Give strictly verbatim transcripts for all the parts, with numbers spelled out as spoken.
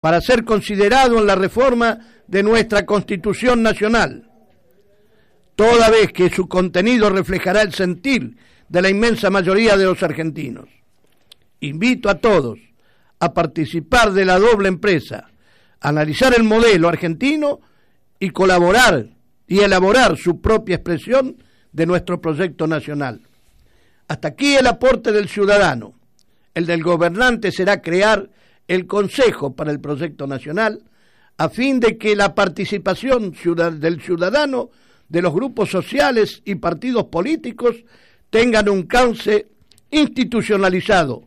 para ser considerado en la reforma de nuestra Constitución Nacional, toda vez que su contenido reflejará el sentir de la inmensa mayoría de los argentinos. Invito a todos a participar de la doble empresa, a analizar el modelo argentino y colaborar y elaborar su propia expresión de nuestro proyecto nacional. Hasta aquí el aporte del ciudadano. El del gobernante será crear el Consejo para el Proyecto Nacional, a fin de que la participación del ciudadano, de los grupos sociales y partidos políticos tengan un cauce institucionalizado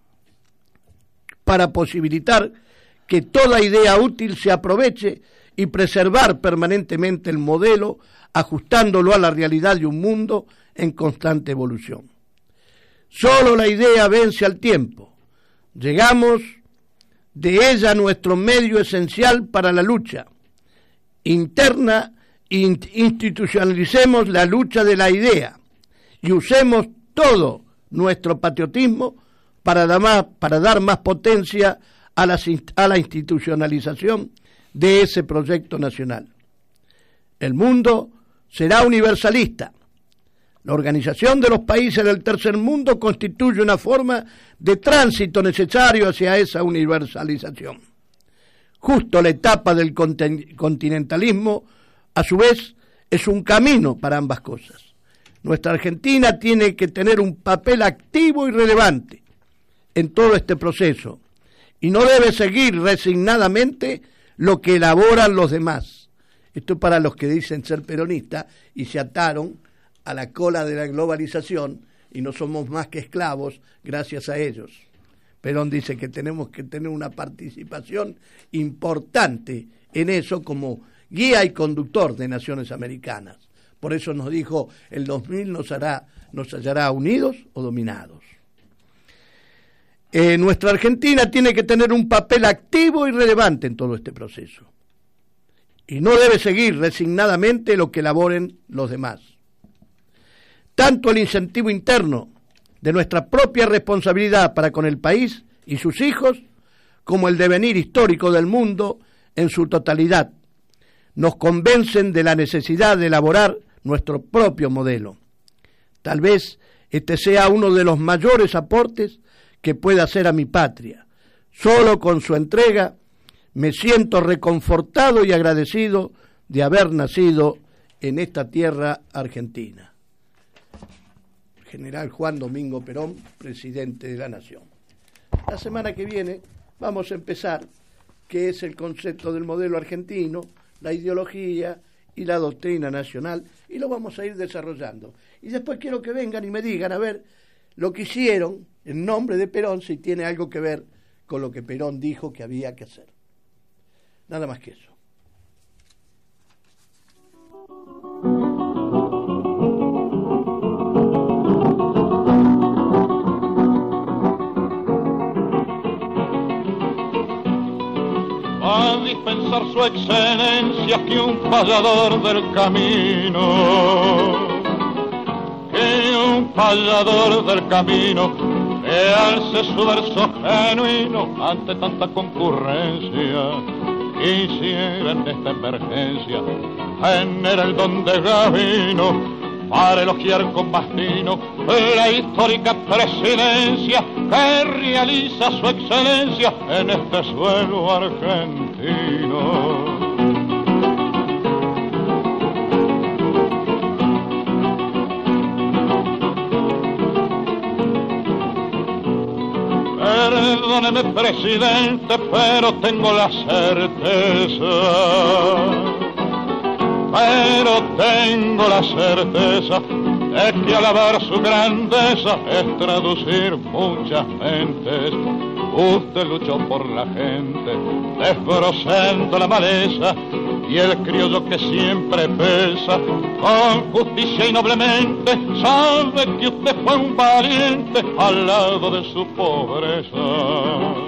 para posibilitar que toda idea útil se aproveche y preservar permanentemente el modelo, ajustándolo a la realidad de un mundo en constante evolución. Solo la idea vence al tiempo. Llegamos de ella a nuestro medio esencial para la lucha interna e institucionalicemos la lucha de la idea y usemos todo nuestro patriotismo para dar más, para dar más potencia a la, a la institucionalización de ese proyecto nacional. El mundo será universalista. La Organización de los Países del Tercer Mundo constituye una forma de tránsito necesario hacia esa universalización. Justo la etapa del continentalismo, a su vez, es un camino para ambas cosas. Nuestra Argentina tiene que tener un papel activo y relevante en todo este proceso y no debe seguir resignadamente lo que elaboran los demás. Esto es para los que dicen ser peronistas y se ataron a la cola de la globalización y no somos más que esclavos gracias a ellos. Perón dice que tenemos que tener una participación importante en eso como guía y conductor de naciones americanas. Por eso nos dijo, el dos mil nos hará, nos hallará unidos o dominados. Eh, nuestra Argentina tiene que tener un papel activo y relevante en todo este proceso. Y no debe seguir resignadamente lo que elaboren los demás. Tanto el incentivo interno de nuestra propia responsabilidad para con el país y sus hijos, como el devenir histórico del mundo en su totalidad, nos convencen de la necesidad de elaborar nuestro propio modelo. Tal vez este sea uno de los mayores aportes que pueda hacer a mi patria. Solo con su entrega me siento reconfortado y agradecido de haber nacido en esta tierra argentina. General Juan Domingo Perón, presidente de la Nación. La semana que viene vamos a empezar qué es el concepto del modelo argentino, la ideología y la doctrina nacional, y lo vamos a ir desarrollando. Y después quiero que vengan y me digan, a ver, lo que hicieron en nombre de Perón, si tiene algo que ver con lo que Perón dijo que había que hacer. Nada más que eso. A dispensar su excelencia que un payador del camino, que un payador del camino, que alce su verso genuino ante tanta concurrencia, quisiera en esta emergencia tener el don de Gavino para elogiar con más tino la histórica presidencia que realiza su excelencia en este suelo argentino. Perdóneme, presidente, pero tengo la certeza, pero tengo la certeza de que alabar su grandeza es traducir muchas mentes. Usted luchó por la gente, desbrozando la maleza, y el criollo que siempre pesa, con justicia y noblemente, sabe que usted fue un valiente al lado de su pobreza.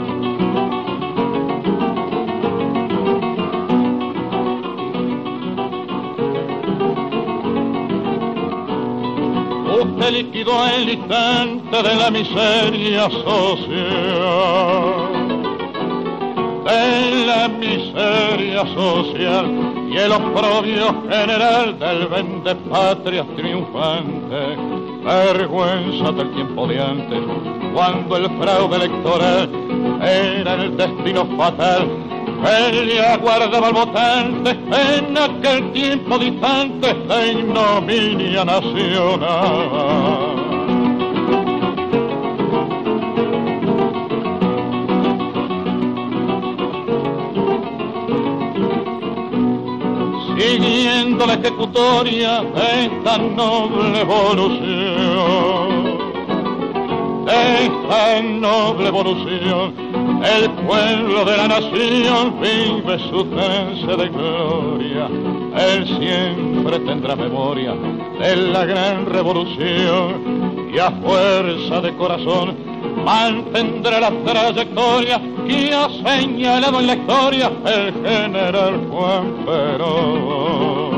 Usted liquidó el instante de la miseria social, de la miseria social y el oprobio general del vendepatria triunfante. Vergüenza del tiempo de antes, cuando el fraude electoral era el destino fatal que le aguardaba al votante en aquel tiempo distante de ignominia nacional. Siguiendo la ejecutoria de esta noble evolución, de esta noble evolución, el pueblo de la nación vive su trance de gloria. Él siempre tendrá memoria de la gran revolución y a fuerza de corazón mantendrá la trayectoria que ha señalado en la historia el general Juan Perón.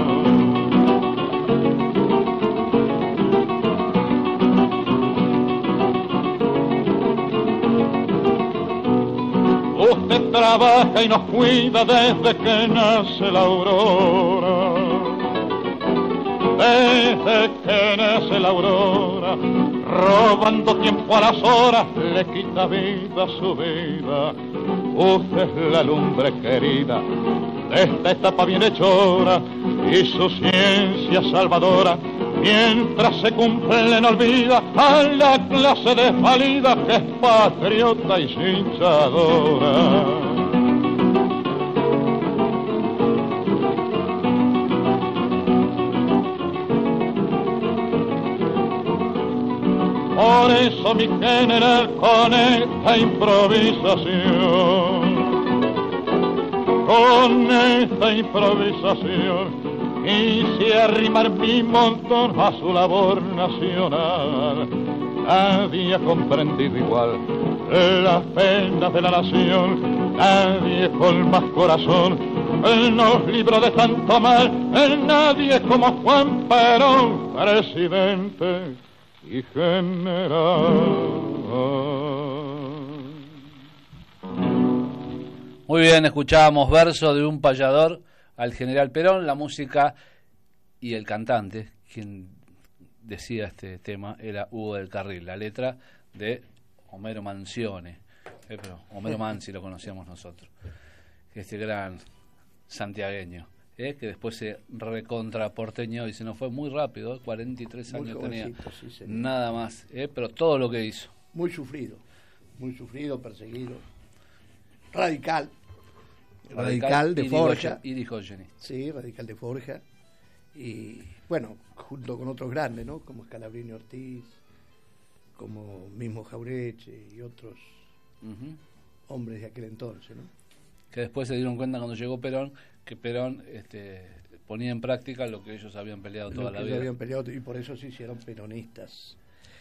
Usted trabaja y nos cuida desde que nace la aurora, desde que nace la aurora, robando tiempo a las horas, le quita vida a su vida. Usted es la lumbre querida de esta etapa bienhechora y su ciencia salvadora, mientras se cumple no olvida a la clase desvalida que es patriota y cinchadora. Por eso mi general con esta improvisación, con esta improvisación, quise arrimar mi montón a su labor nacional. Nadie ha comprendido igual las penas de la nación, nadie con más corazón nos libró de tanto mal, nadie como Juan Perón, presidente y general. Muy bien, escuchábamos verso de un payador al general Perón. La música y el cantante, quien decía este tema, era Hugo del Carril. La letra de Homero Manzione, eh, pero Homero Manzi lo conocíamos nosotros, este gran santiagueño, eh, que después se recontraporteñó y se nos fue muy rápido, eh, cuarenta y tres años tenía, sí, nada más, eh, pero todo lo que hizo. Muy sufrido, muy sufrido, perseguido, radical. Radical, radical de Forja. Irigoyen. Sí, radical de Forja. Y bueno, junto con otros grandes, ¿no? Como Scalabrini Ortiz, como mismo Jaureche y otros uh-huh. hombres de aquel entonces, ¿no? Que después se dieron cuenta cuando llegó Perón, que Perón este, ponía en práctica lo que ellos habían peleado toda lo la que vida. Habían peleado, y por eso se hicieron peronistas.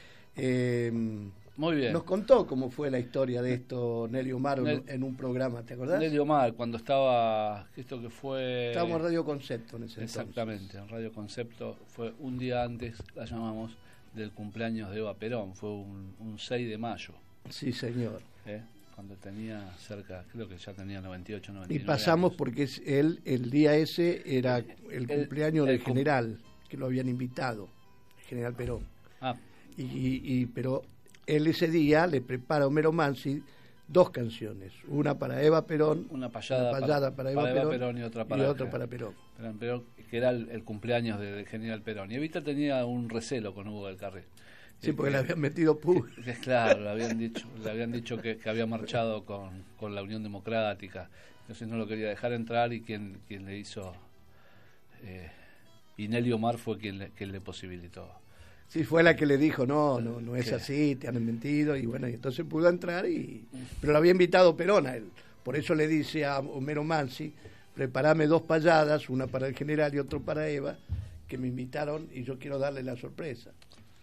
Eh, Muy bien. Nos contó cómo fue la historia de esto Nelly Omar Nel, en un programa, ¿te acordás? Nelly Omar, cuando estaba, esto que fue... Estábamos en Radio Concepto en ese Exactamente, entonces. en Radio Concepto, fue un día antes, la llamamos, del cumpleaños de Eva Perón, fue un, un seis de mayo. Sí, señor. ¿Eh? Cuando tenía cerca, creo que ya tenía noventa y ocho, noventa y nueve Y pasamos años. porque es él, el día ese era el, el cumpleaños el, del cum general, que lo habían invitado, el general Perón. Ah. Y, y, y pero él ese día le prepara a Homero Manzi dos canciones, una para Eva Perón, una payada, una payada para, para, Eva, para Perón, Eva Perón y otra para, y otra para Perón. Perón, Perón, que era el, el cumpleaños del de general Perón. Y Evita tenía un recelo con Hugo del Carril. Sí, porque le habían metido pu. Claro, le habían dicho, le habían dicho que, que había marchado con, con la Unión Democrática, entonces no lo quería dejar entrar y quien, quien le hizo, eh, y Nelly Omar fue quien le, quien le posibilitó. Sí, fue la que le dijo, no, no, no es ¿Qué? así, te han mentido, y bueno, y entonces pudo entrar, y pero lo había invitado Perón a él, por eso le dice a Homero Manzi, prepárame dos payadas, una para el general y otro para Eva, que me invitaron y yo quiero darle la sorpresa.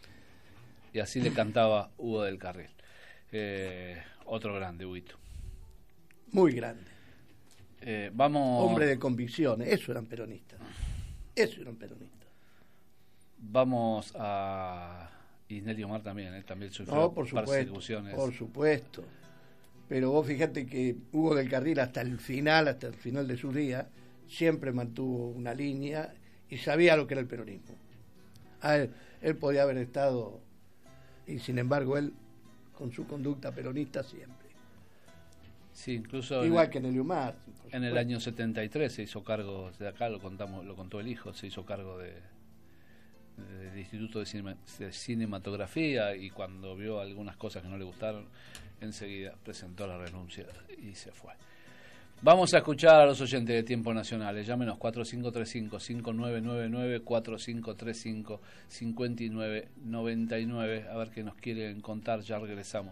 Y así le cantaba Hugo del Carril. Eh, otro grande, Huguito. Muy grande. Eh, vamos... Hombre de convicciones, eso eran peronistas. Eso eran peronistas. Vamos a... Y Nelly Omar también, ¿eh? También sufrió no, por persecuciones. Por supuesto. pero vos fíjate que Hugo del Carril hasta el final, hasta el final de su día, siempre mantuvo una línea y sabía lo que era el peronismo. A él, él podía haber estado, y sin embargo él, con su conducta peronista siempre. Sí, incluso igual en, que en el Humar. En el año setenta y tres se hizo cargo, de acá lo contamos, lo contó el hijo, se hizo cargo de del Instituto de, Cinema, de Cinematografía, y cuando vio algunas cosas que no le gustaron, enseguida presentó la renuncia y se fue. Vamos a escuchar a los oyentes de Tiempo Nacionales. Llámenos cuatro cinco tres cinco, cinco nueve nueve nueve, cuatro cinco tres cinco, cinco nueve nueve nueve, a ver qué nos quieren contar. Ya regresamos.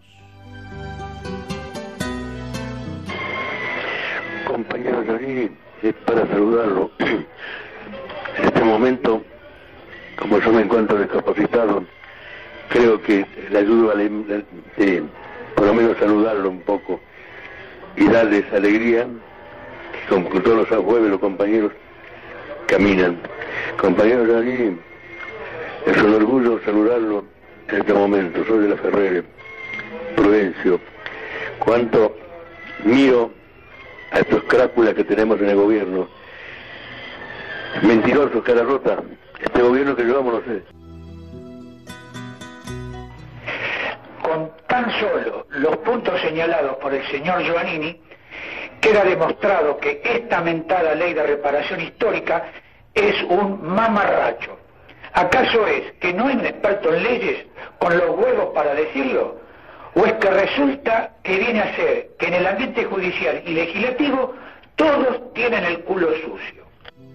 Compañero Giannini, es para saludarlo. En este momento, como yo me encuentro discapacitado, creo que le ayudo a de, de, por lo menos saludarlo un poco y darles alegría, con, con todos los jueves los compañeros caminan. Compañero Giannini, es un orgullo saludarlo en este momento. Soy de la Ferrere, Prudencio. Cuánto miro a estos crápulas que tenemos en el gobierno, mentirosos, cara rota. Este gobierno que llevamos, no sé. Con tan solo los puntos señalados por el señor Giannini, queda demostrado que esta mentada ley de reparación histórica es un mamarracho. ¿Acaso es que no es un experto en leyes con los huevos para decirlo? ¿O es que resulta que viene a ser que en el ambiente judicial y legislativo todos tienen el culo sucio?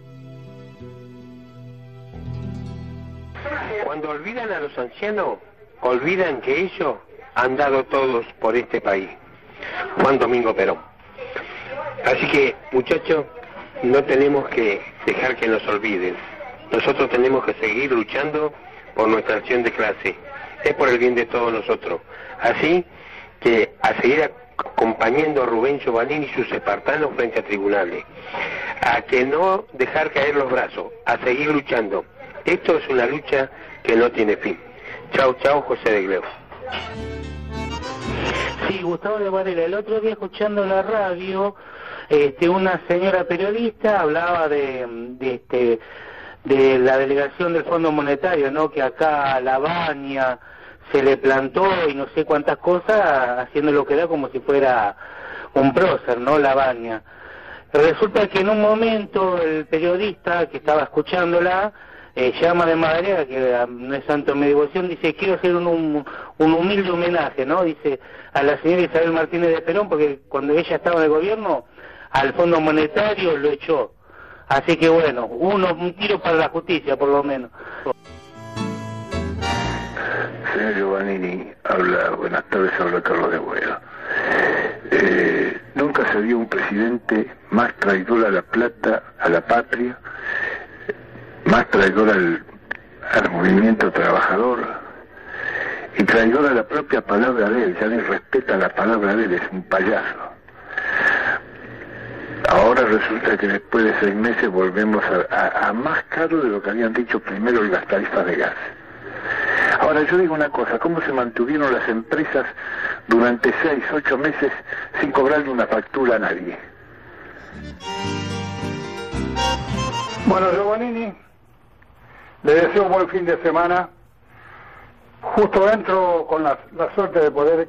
Cuando olvidan a los ancianos, olvidan que ellos han dado todos por este país. Juan Domingo Perón. Así que, muchachos, no tenemos que dejar que nos olviden. Nosotros tenemos que seguir luchando por nuestra acción de clase. Es por el bien de todos nosotros. Así que a seguir acompañando a Rubén Giovannini y sus espartanos frente a tribunales. A que no dejar caer los brazos. A seguir luchando. Esto es una lucha que no tiene fin. Chau, chau, José de Gleu. Sí, Gustavo de Varela. El otro día, escuchando la radio, este, una señora periodista hablaba de, de, este, de la delegación del Fondo Monetario, ¿no? Que acá a La Baña se le plantó y no sé cuántas cosas, haciendo lo que da como si fuera un prócer, ¿no? La Baña. Resulta que en un momento el periodista que estaba escuchándola eh, llama de Madariaga, que no es santo de mi devoción, dice: quiero hacer un, un, un humilde homenaje, ¿no? Dice, a la señora Isabel Martínez de Perón, porque cuando ella estaba en el gobierno, al Fondo Monetario lo echó. Así que bueno, uno, un tiro para la justicia, por lo menos. Señor Giovannini, habla, buenas tardes, habla Carlos de Buena. Eh, nunca se vio un presidente más traidor a la plata, a la patria, más traidor al, al movimiento trabajador y traidor a la propia palabra de él. Ya ni respeta la palabra de él, es un payaso. Ahora resulta que después de seis meses volvemos a, a, a más caro de lo que habían dicho primero las tarifas de gas. Ahora yo digo una cosa: ¿cómo se mantuvieron las empresas durante seis, ocho meses sin cobrarle una factura a nadie? Bueno, Giovannini, le deseo un buen fin de semana. Justo entro con la, la suerte de poder